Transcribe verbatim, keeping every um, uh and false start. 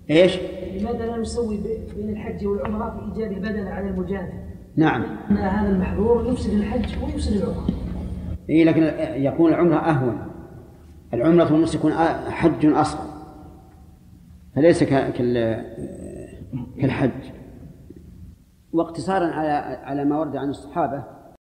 إيش؟ لماذا لا نسوي بين الحج والعمرة في إيجاد البدن على المجاهد؟ نعم. أن هذا المحظور يفسد الحج ويفسد العمرة. إيه، لكن يكون العمرة أهون. العمرة والنسك يكون حج أصغر، فليس كالحج. واقتصارا على على ما ورد عن الصحابة،